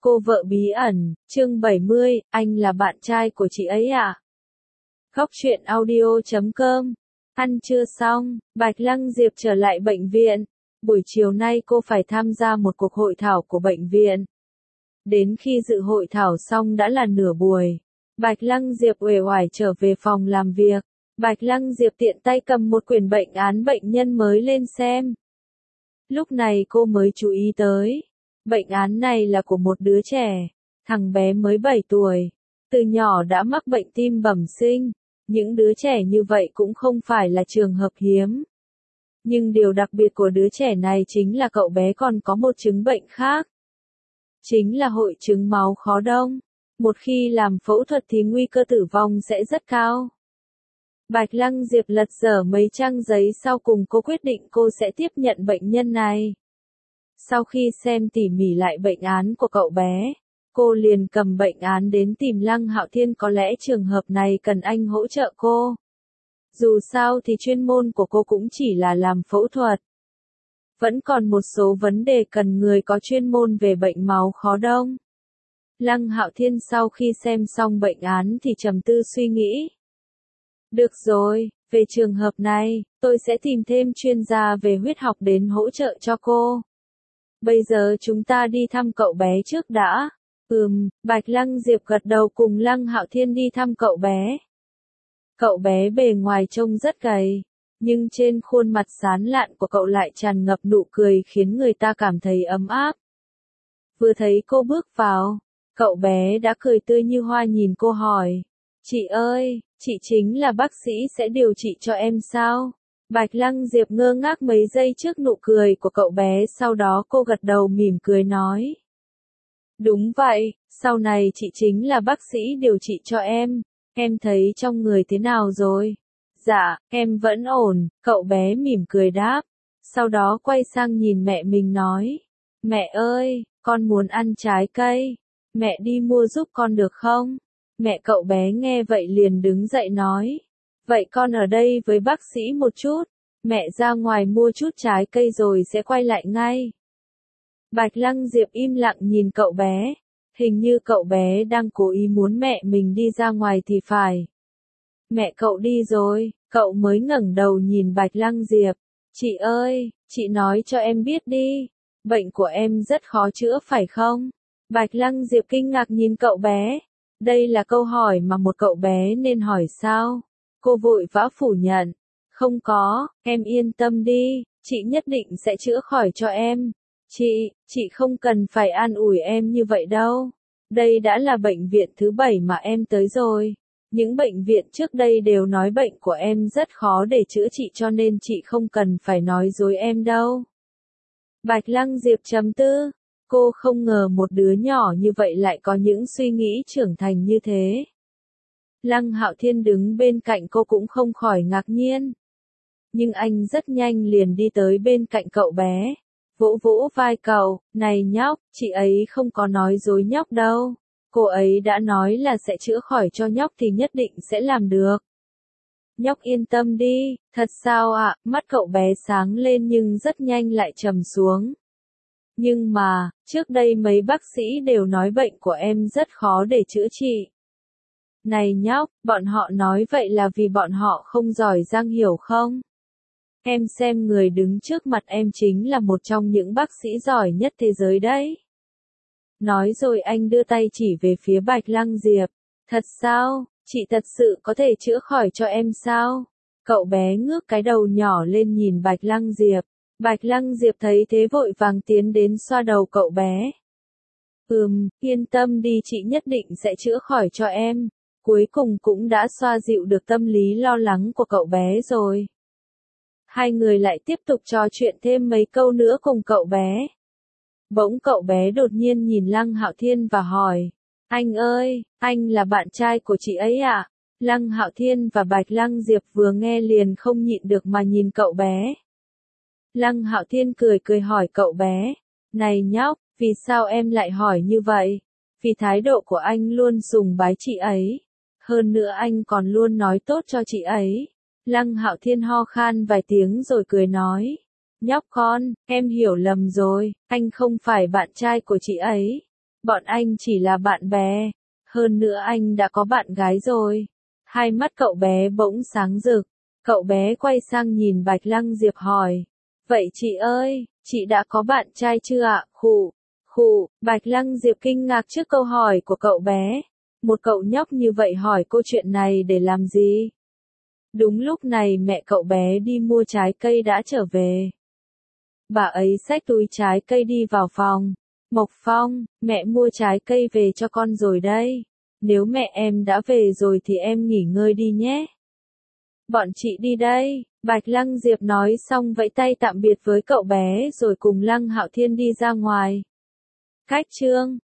Cô vợ bí ẩn, chương 70, anh là bạn trai của chị ấy à? Góc truyện audio.com. Ăn trưa xong, Bạch Lăng Diệp trở lại bệnh viện. Buổi chiều nay cô phải tham gia một cuộc hội thảo của bệnh viện. Đến khi dự hội thảo xong đã là nửa buổi. Bạch Lăng Diệp uể oải trở về phòng làm việc. Bạch Lăng Diệp tiện tay cầm một quyển bệnh án bệnh nhân mới lên xem. Lúc này cô mới chú ý tới. Bệnh án này là của một đứa trẻ. Thằng bé mới 7 tuổi. Từ nhỏ đã mắc bệnh tim bẩm sinh. Những đứa trẻ như vậy cũng không phải là trường hợp hiếm. Nhưng điều đặc biệt của đứa trẻ này chính là cậu bé còn có một chứng bệnh khác. Chính là hội chứng máu khó đông. Một khi làm phẫu thuật thì nguy cơ tử vong sẽ rất cao. Bạch Lăng Diệp lật dở mấy trang giấy sau cùng cô quyết định cô sẽ tiếp nhận bệnh nhân này. Sau khi xem tỉ mỉ lại bệnh án của cậu bé, cô liền cầm bệnh án đến tìm Lăng Hạo Thiên, có lẽ trường hợp này cần anh hỗ trợ cô. Dù sao thì chuyên môn của cô cũng chỉ là làm phẫu thuật. Vẫn còn một số vấn đề cần người có chuyên môn về bệnh máu khó đông. Lăng Hạo Thiên sau khi xem xong bệnh án thì trầm tư suy nghĩ. Được rồi, về trường hợp này, tôi sẽ tìm thêm chuyên gia về huyết học đến hỗ trợ cho cô. Bây giờ chúng ta đi thăm cậu bé trước đã. Bạch Lăng Diệp gật đầu cùng Lăng Hạo Thiên đi thăm cậu bé. Cậu bé bề ngoài trông rất gầy, nhưng trên khuôn mặt sáng lạn của cậu lại tràn ngập nụ cười khiến người ta cảm thấy ấm áp. Vừa thấy cô bước vào, cậu bé đã cười tươi như hoa nhìn cô hỏi. Chị ơi, chị chính là bác sĩ sẽ điều trị cho em sao? Bạch Lăng Diệp ngơ ngác mấy giây trước nụ cười của cậu bé, sau đó cô gật đầu mỉm cười nói. Đúng vậy, sau này chị chính là bác sĩ điều trị cho em. Em thấy trong người thế nào rồi? Dạ, em vẫn ổn, cậu bé mỉm cười đáp. Sau đó quay sang nhìn mẹ mình nói. Mẹ ơi, con muốn ăn trái cây. Mẹ đi mua giúp con được không? Mẹ cậu bé nghe vậy liền đứng dậy nói. Vậy con ở đây với bác sĩ một chút. Mẹ ra ngoài mua chút trái cây rồi sẽ quay lại ngay. Bạch Lăng Diệp im lặng nhìn cậu bé. Hình như cậu bé đang cố ý muốn mẹ mình đi ra ngoài thì phải. Mẹ cậu đi rồi, cậu mới ngẩng đầu nhìn Bạch Lăng Diệp. Chị ơi, chị nói cho em biết đi. Bệnh của em rất khó chữa phải không? Bạch Lăng Diệp kinh ngạc nhìn cậu bé. Đây là câu hỏi mà một cậu bé nên hỏi sao? Cô vội vã phủ nhận. Không có, em yên tâm đi, chị nhất định sẽ chữa khỏi cho em. Chị không cần phải an ủi em như vậy đâu. Đây đã là bệnh viện thứ 7 mà em tới rồi. Những bệnh viện trước đây đều nói bệnh của em rất khó để chữa trị cho nên chị không cần phải nói dối em đâu. Bạch Lăng Diệp trầm tư. Cô không ngờ một đứa nhỏ như vậy lại có những suy nghĩ trưởng thành như thế. Lăng Hạo Thiên đứng bên cạnh cô cũng không khỏi ngạc nhiên. Nhưng anh rất nhanh liền đi tới bên cạnh cậu bé. Vỗ vỗ vai cậu, này nhóc, chị ấy không có nói dối nhóc đâu. Cô ấy đã nói là sẽ chữa khỏi cho nhóc thì nhất định sẽ làm được. Nhóc yên tâm đi, thật sao ạ? Mắt cậu bé sáng lên nhưng rất nhanh lại trầm xuống. Nhưng mà, trước đây mấy bác sĩ đều nói bệnh của em rất khó để chữa trị. Này nhóc, bọn họ nói vậy là vì bọn họ không giỏi giang hiểu không? Em xem người đứng trước mặt em chính là một trong những bác sĩ giỏi nhất thế giới đấy. Nói rồi anh đưa tay chỉ về phía Bạch Lăng Diệp. Thật sao, chị thật sự có thể chữa khỏi cho em sao? Cậu bé ngước cái đầu nhỏ lên nhìn Bạch Lăng Diệp. Bạch Lăng Diệp thấy thế vội vàng tiến đến xoa đầu cậu bé. Yên tâm đi, chị nhất định sẽ chữa khỏi cho em. Cuối cùng cũng đã xoa dịu được tâm lý lo lắng của cậu bé rồi. Hai người lại tiếp tục trò chuyện thêm mấy câu nữa cùng cậu bé. Bỗng cậu bé đột nhiên nhìn Lăng Hạo Thiên và hỏi. Anh ơi, anh là bạn trai của chị ấy à? Lăng Hạo Thiên và Bạch Lăng Diệp vừa nghe liền không nhịn được mà nhìn cậu bé. Lăng Hạo Thiên cười cười hỏi cậu bé. Này nhóc, vì sao em lại hỏi như vậy? Vì thái độ của anh luôn sùng bái chị ấy. Hơn nữa anh còn luôn nói tốt cho chị ấy. Lăng Hạo Thiên ho khan vài tiếng rồi cười nói. Nhóc con, em hiểu lầm rồi, anh không phải bạn trai của chị ấy. Bọn anh chỉ là bạn bè. Hơn nữa anh đã có bạn gái rồi. Hai mắt cậu bé bỗng sáng rực. Cậu bé quay sang nhìn Bạch Lăng Diệp hỏi. Vậy chị ơi, chị đã có bạn trai chưa ạ? Khụ, Bạch Lăng Diệp kinh ngạc trước câu hỏi của cậu bé. Một cậu nhóc như vậy hỏi cô chuyện này để làm gì? Đúng lúc này mẹ cậu bé đi mua trái cây đã trở về. Bà ấy xách túi trái cây đi vào phòng. Mộc Phong, mẹ mua trái cây về cho con rồi đây. Nếu mẹ em đã về rồi thì em nghỉ ngơi đi nhé. Bọn chị đi đây, Bạch Lăng Diệp nói xong vẫy tay tạm biệt với cậu bé rồi cùng Lăng Hạo Thiên đi ra ngoài. Khách trương.